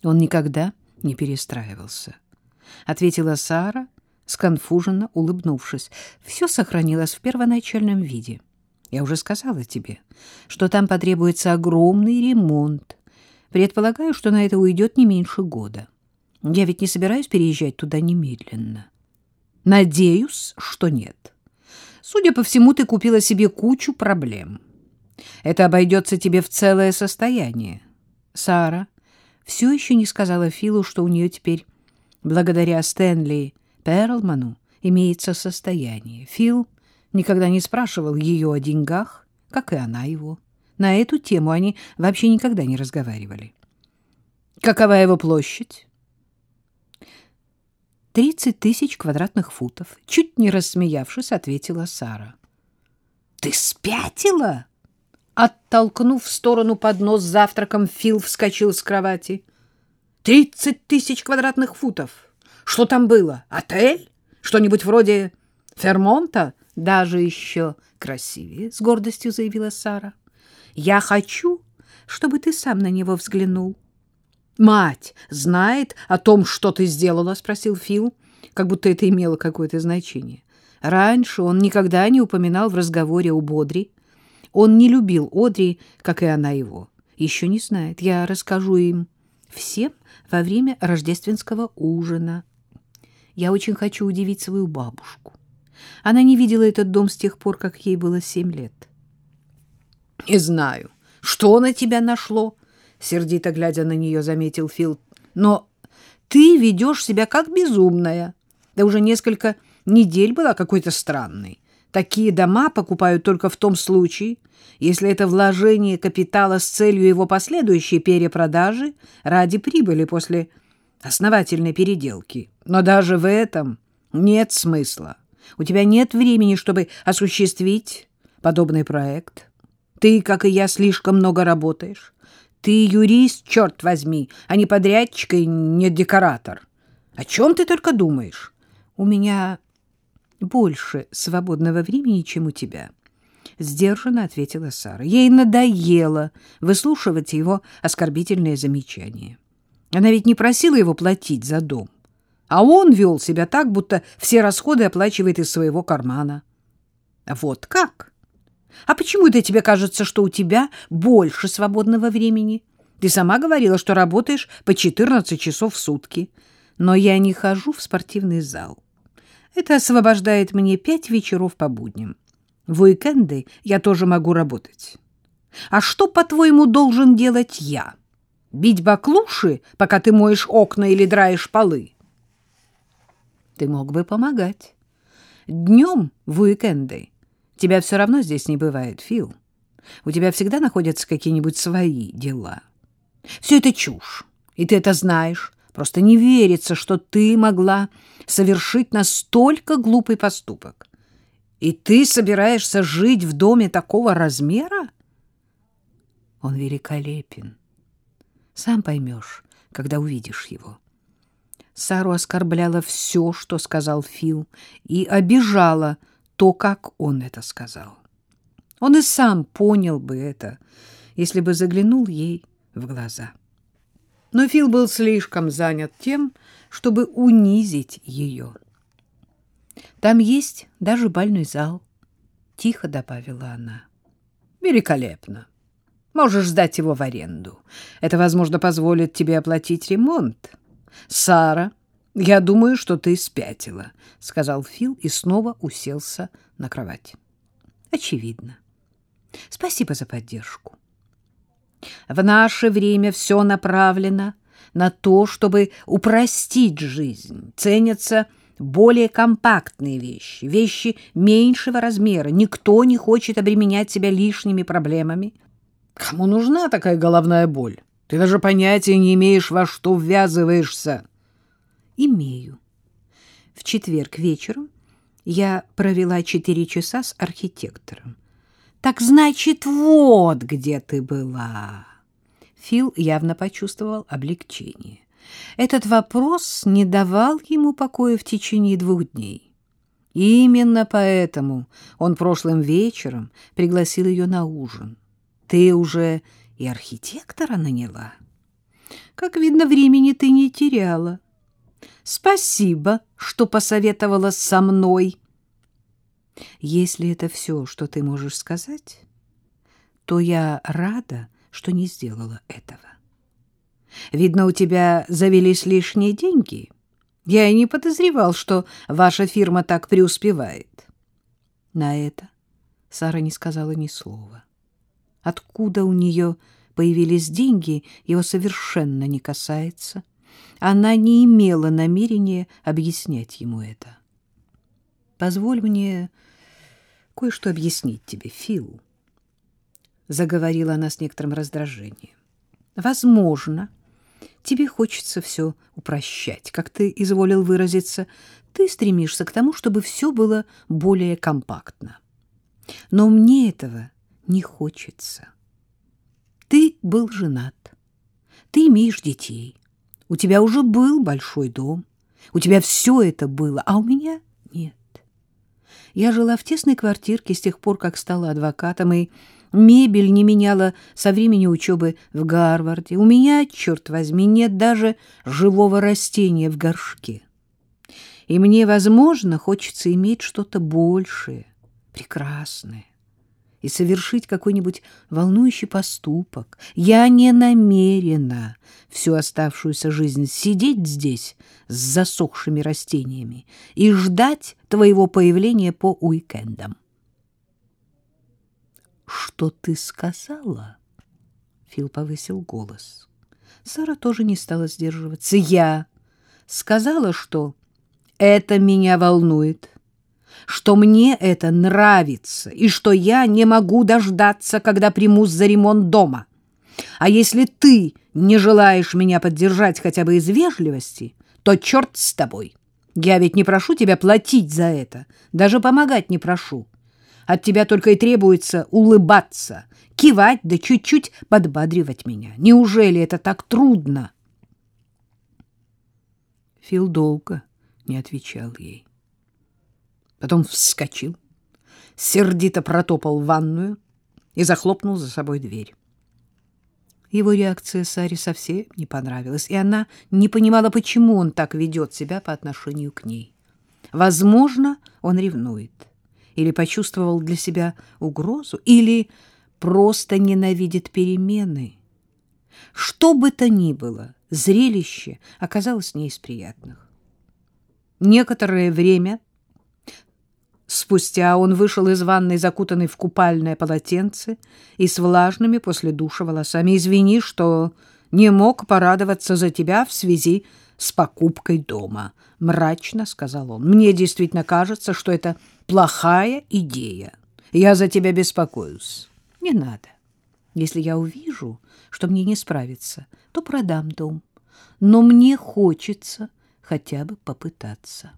Он никогда не перестраивался, — ответила Сара, сконфуженно улыбнувшись. Все сохранилось в первоначальном виде. Я уже сказала тебе, что там потребуется огромный ремонт. Предполагаю, что на это уйдет не меньше года. Я ведь не собираюсь переезжать туда немедленно. Надеюсь, что нет. Судя по всему, ты купила себе кучу проблем. Это обойдется тебе в целое состояние. Сара все еще не сказала Филу, что у нее теперь, благодаря Стэнли Перлману, имеется состояние. Фил никогда не спрашивал ее о деньгах, как и она его. На эту тему они вообще никогда не разговаривали. Какова его площадь? 30 тысяч квадратных футов. Чуть не рассмеявшись, ответила Сара. Ты спятила? Оттолкнув в сторону поднос с завтраком, Фил вскочил с кровати. 30 тысяч квадратных футов. Что там было? Отель? Что-нибудь вроде Фермонта? Даже еще красивее, с гордостью заявила Сара. Я хочу, чтобы ты сам на него взглянул. Мать знает о том, что ты сделала? Спросил Фил, как будто это имело какое-то значение. Раньше он никогда не упоминал в разговоре об Одри. Он не любил Одри, как и она его. Еще не знает. Я расскажу им всем во время рождественского ужина. Я очень хочу удивить свою бабушку. Она не видела этот дом с тех пор, как ей было 7 лет. — Не знаю, что на тебя нашло, — сердито глядя на нее, заметил Фил. — Но ты ведешь себя как безумная. Да уже несколько недель была какой-то странной. Такие дома покупают только в том случае, если это вложение капитала с целью его последующей перепродажи ради прибыли после основательной переделки. Но даже в этом нет смысла. У тебя нет времени, чтобы осуществить подобный проект. Ты, как и я, слишком много работаешь. Ты юрист, черт возьми, а не подрядчик и не декоратор. О чем ты только думаешь? У меня больше свободного времени, чем у тебя, — сдержанно ответила Сара. Ей надоело выслушивать его оскорбительные замечания. Она ведь не просила его платить за дом, а он вел себя так, будто все расходы оплачивает из своего кармана. Вот как? А почему это тебе кажется, что у тебя больше свободного времени? Ты сама говорила, что работаешь по 14 часов в сутки, но я не хожу в спортивный зал. Это освобождает мне 5 вечеров по будням. В уикенды я тоже могу работать. А что, по-твоему, должен делать я? Бить баклуши, пока ты моешь окна или драешь полы? Ты мог бы помогать. Днем в уикенды тебя все равно здесь не бывает, Фил. У тебя всегда находятся какие-нибудь свои дела. Все это чушь, и ты это знаешь. Просто не верится, что ты могла совершить настолько глупый поступок. И ты собираешься жить в доме такого размера? Он великолепен. Сам поймешь, когда увидишь его. Сару оскорбляло все, что сказал Фил, и обижало то, как он это сказал. Он и сам понял бы это, если бы заглянул ей в глаза. Но Фил был слишком занят тем, чтобы унизить ее. «Там есть даже бальный зал», — тихо добавила она. «Великолепно. Можешь сдать его в аренду. Это, возможно, позволит тебе оплатить ремонт. Сара, я думаю, что ты спятила», — сказал Фил и снова уселся на кровать. «Очевидно. Спасибо за поддержку. В наше время все направлено на то, чтобы упростить жизнь. Ценятся более компактные вещи, вещи меньшего размера. Никто не хочет обременять себя лишними проблемами. Кому нужна такая головная боль? Ты даже понятия не имеешь, во что ввязываешься». «Имею. В четверг вечером я провела 4 часа с архитектором. Так значит, вот где ты была». Фил явно почувствовал облегчение. Этот вопрос не давал ему покоя в течение 2 дней. Именно поэтому он прошлым вечером пригласил ее на ужин. «Ты уже и архитектора наняла?» Как видно, времени ты не теряла. Спасибо, что посоветовала со мной. Если это все, что ты можешь сказать, то я рада, что не сделала этого. Видно, у тебя завелись лишние деньги. Я и не подозревал, что ваша фирма так преуспевает. На это Сара не сказала ни слова. Откуда у нее появились деньги, его совершенно не касается. Она не имела намерения объяснять ему это. «Позволь мне кое-что объяснить тебе, Фил», — заговорила она с некоторым раздражением. «Возможно, тебе хочется все упрощать, как ты изволил выразиться. Ты стремишься к тому, чтобы все было более компактно. Но мне этого не хочется. Ты был женат, ты имеешь детей, у тебя уже был большой дом, у тебя все это было, а у меня нет. Я жила в тесной квартирке с тех пор, как стала адвокатом, и мебель не меняла со времени учебы в Гарварде. У меня, черт возьми, нет даже живого растения в горшке. И мне, возможно, хочется иметь что-то большее, прекрасное, и совершить какой-нибудь волнующий поступок. Я не намерена всю оставшуюся жизнь сидеть здесь с засохшими растениями и ждать твоего появления по уикендам. «Что ты сказала?» Фил повысил голос. Сара тоже не стала сдерживаться. «Я сказала, что это меня волнует, что мне это нравится и что я не могу дождаться, когда примусь за ремонт дома. А если ты не желаешь меня поддержать хотя бы из вежливости, то черт с тобой. Я ведь не прошу тебя платить за это, даже помогать не прошу. От тебя только и требуется улыбаться, кивать да чуть-чуть подбадривать меня. Неужели это так трудно?» Фил долго не отвечал ей. Потом вскочил, сердито протопал в ванную и захлопнул за собой дверь. Его реакция Саре совсем не понравилась, и она не понимала, почему он так ведет себя по отношению к ней. Возможно, он ревнует, или почувствовал для себя угрозу, или просто ненавидит перемены. Что бы то ни было, зрелище оказалось не из приятных. Некоторое время спустя он вышел из ванной, закутанный в купальное полотенце и с влажными после душа волосами. «Извини, что не мог порадоваться за тебя в связи с покупкой дома», — мрачно сказал он. «Мне действительно кажется, что это плохая идея. Я за тебя беспокоюсь. Не надо. Если я увижу, что мне не справиться, то продам дом. Но мне хочется хотя бы попытаться.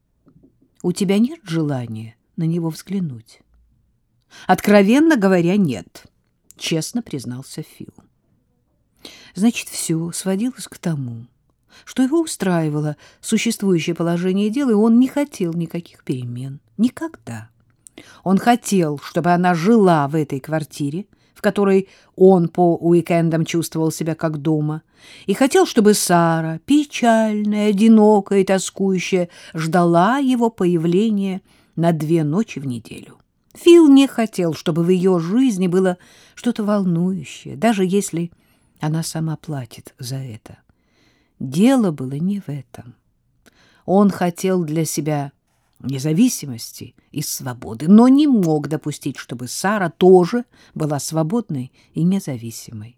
У тебя нет желания на него взглянуть?» «Откровенно говоря, нет», — честно признался Фил. Значит, все сводилось к тому, что его устраивало существующее положение дел, и он не хотел никаких перемен. Никогда. Он хотел, чтобы она жила в этой квартире, в которой он по уикендам чувствовал себя как дома, и хотел, чтобы Сара, печальная, одинокая и тоскующая, ждала его появления на 2 ночи в неделю. Фил не хотел, чтобы в ее жизни было что-то волнующее, даже если она сама платит за это. Дело было не в этом. Он хотел для себя независимости и свободы, но не мог допустить, чтобы Сара тоже была свободной и независимой.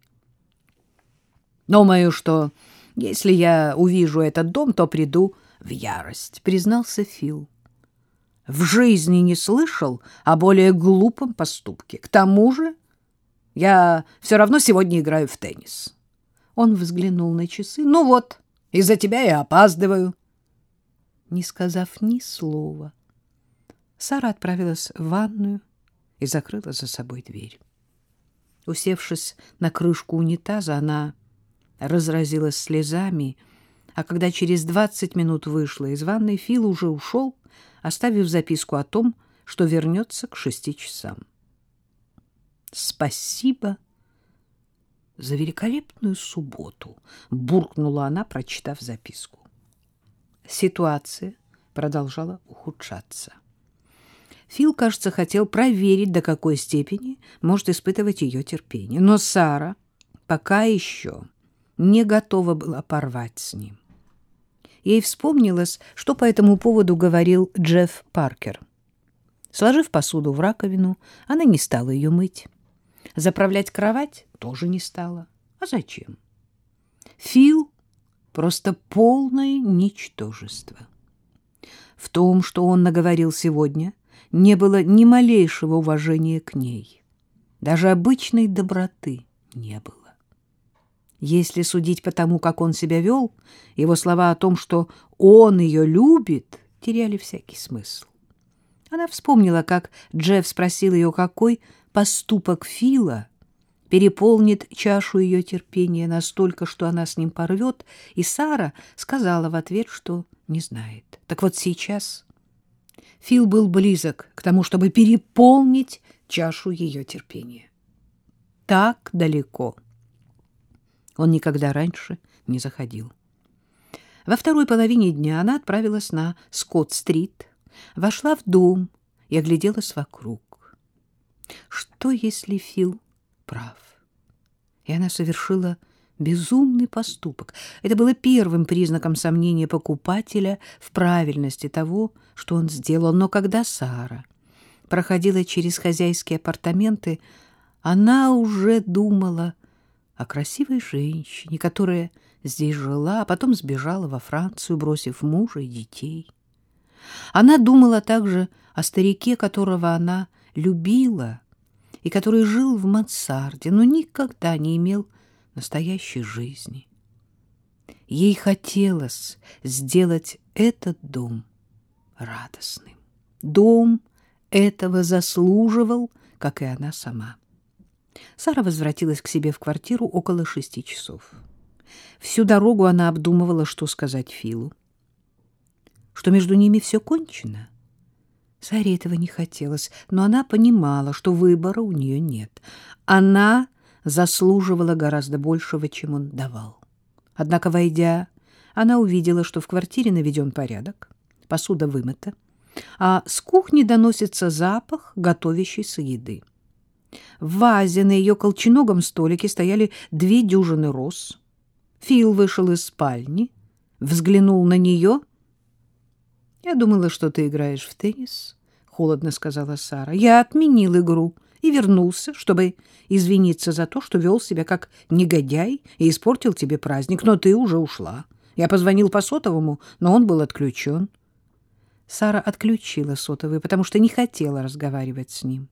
«Думаю, что если я увижу этот дом, то приду в ярость», — признался Фил. «В жизни не слышал о более глупом поступке. К тому же я все равно сегодня играю в теннис». Он взглянул на часы. «Ну вот, из-за тебя я опаздываю». Не сказав ни слова, Сара отправилась в ванную и закрыла за собой дверь. Усевшись на крышку унитаза, она разразилась слезами, а когда через 20 минут вышла из ванной, Фил уже ушел, оставив записку о том, что вернется к 6 часам. «Спасибо за великолепную субботу, буркнула она, прочитав записку. Ситуация продолжала ухудшаться. Фил, кажется, хотел проверить, до какой степени может испытывать ее терпение. Но Сара пока еще не готова была порвать с ним. Ей вспомнилось, что по этому поводу говорил Джефф Паркер. Сложив посуду в раковину, она не стала ее мыть. Заправлять кровать тоже не стала. А зачем? Фил просто полное ничтожество. В том, что он наговорил сегодня, не было ни малейшего уважения к ней. Даже обычной доброты не было. Если судить по тому, как он себя вел, его слова о том, что он ее любит, теряли всякий смысл. Она вспомнила, как Джефф спросил ее, какой поступок Фила переполнит чашу ее терпения настолько, что она с ним порвет, и Сара сказала в ответ, что не знает. Так вот сейчас Фил был близок к тому, чтобы переполнить чашу ее терпения. Так далеко он никогда раньше не заходил. Во второй половине дня она отправилась на Скотт-стрит, вошла в дом и огляделась вокруг. Что, если Фил прав? И она совершила безумный поступок. Это было первым признаком сомнения покупателя в правильности того, что он сделал. Но когда Сара проходила через хозяйские апартаменты, она уже думала о красивой женщине, которая здесь жила, а потом сбежала во Францию, бросив мужа и детей. Она думала также о старике, которого она любила, и который жил в мансарде, но никогда не имел настоящей жизни. Ей хотелось сделать этот дом радостным. Дом этого заслуживал, как и она сама. Сара возвратилась к себе в квартиру около 6 часов. Всю дорогу она обдумывала, что сказать Филу. Что между ними все кончено. Саре этого не хотелось, но она понимала, что выбора у нее нет. Она заслуживала гораздо большего, чем он давал. Однако, войдя, она увидела, что в квартире наведен порядок, посуда вымыта, а с кухни доносится запах готовящейся еды. В вазе на ее колченогом столике стояли 2 дюжины роз. Фил вышел из спальни, взглянул на нее. «Я думала, что ты играешь в теннис», — холодно сказала Сара. «Я отменил игру и вернулся, чтобы извиниться за то, что вел себя как негодяй и испортил тебе праздник, но ты уже ушла. Я позвонил по сотовому, но он был отключен». Сара отключила сотовый, потому что не хотела разговаривать с ним.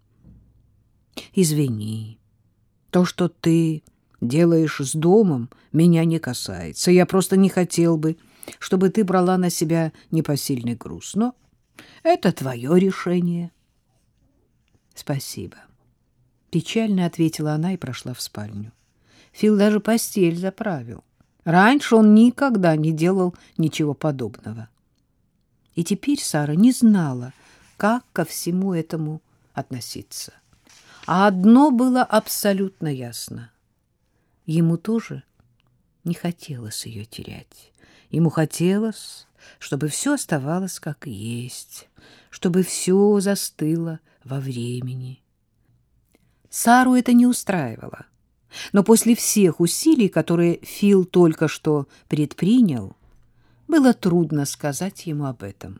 «Извини, то, что ты делаешь с домом, меня не касается. Я просто не хотел бы, чтобы ты брала на себя непосильный груз. Но это твое решение». «Спасибо», — печально ответила она и прошла в спальню. Фил даже постель заправил. Раньше он никогда не делал ничего подобного. И теперь Сара не знала, как ко всему этому относиться. А одно было абсолютно ясно. Ему тоже не хотелось ее терять. Ему хотелось, чтобы все оставалось как есть, чтобы все застыло во времени. Сару это не устраивало. Но после всех усилий, которые Фил только что предпринял, было трудно сказать ему об этом.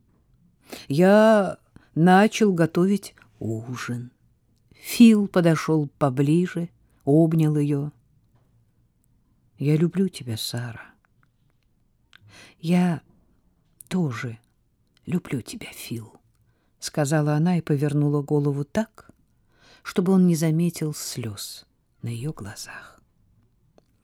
«Я начал готовить ужин». Фил подошел поближе, обнял ее. «Я люблю тебя, Сара». «Я тоже люблю тебя, Фил», — сказала она и повернула голову так, чтобы он не заметил слез на ее глазах.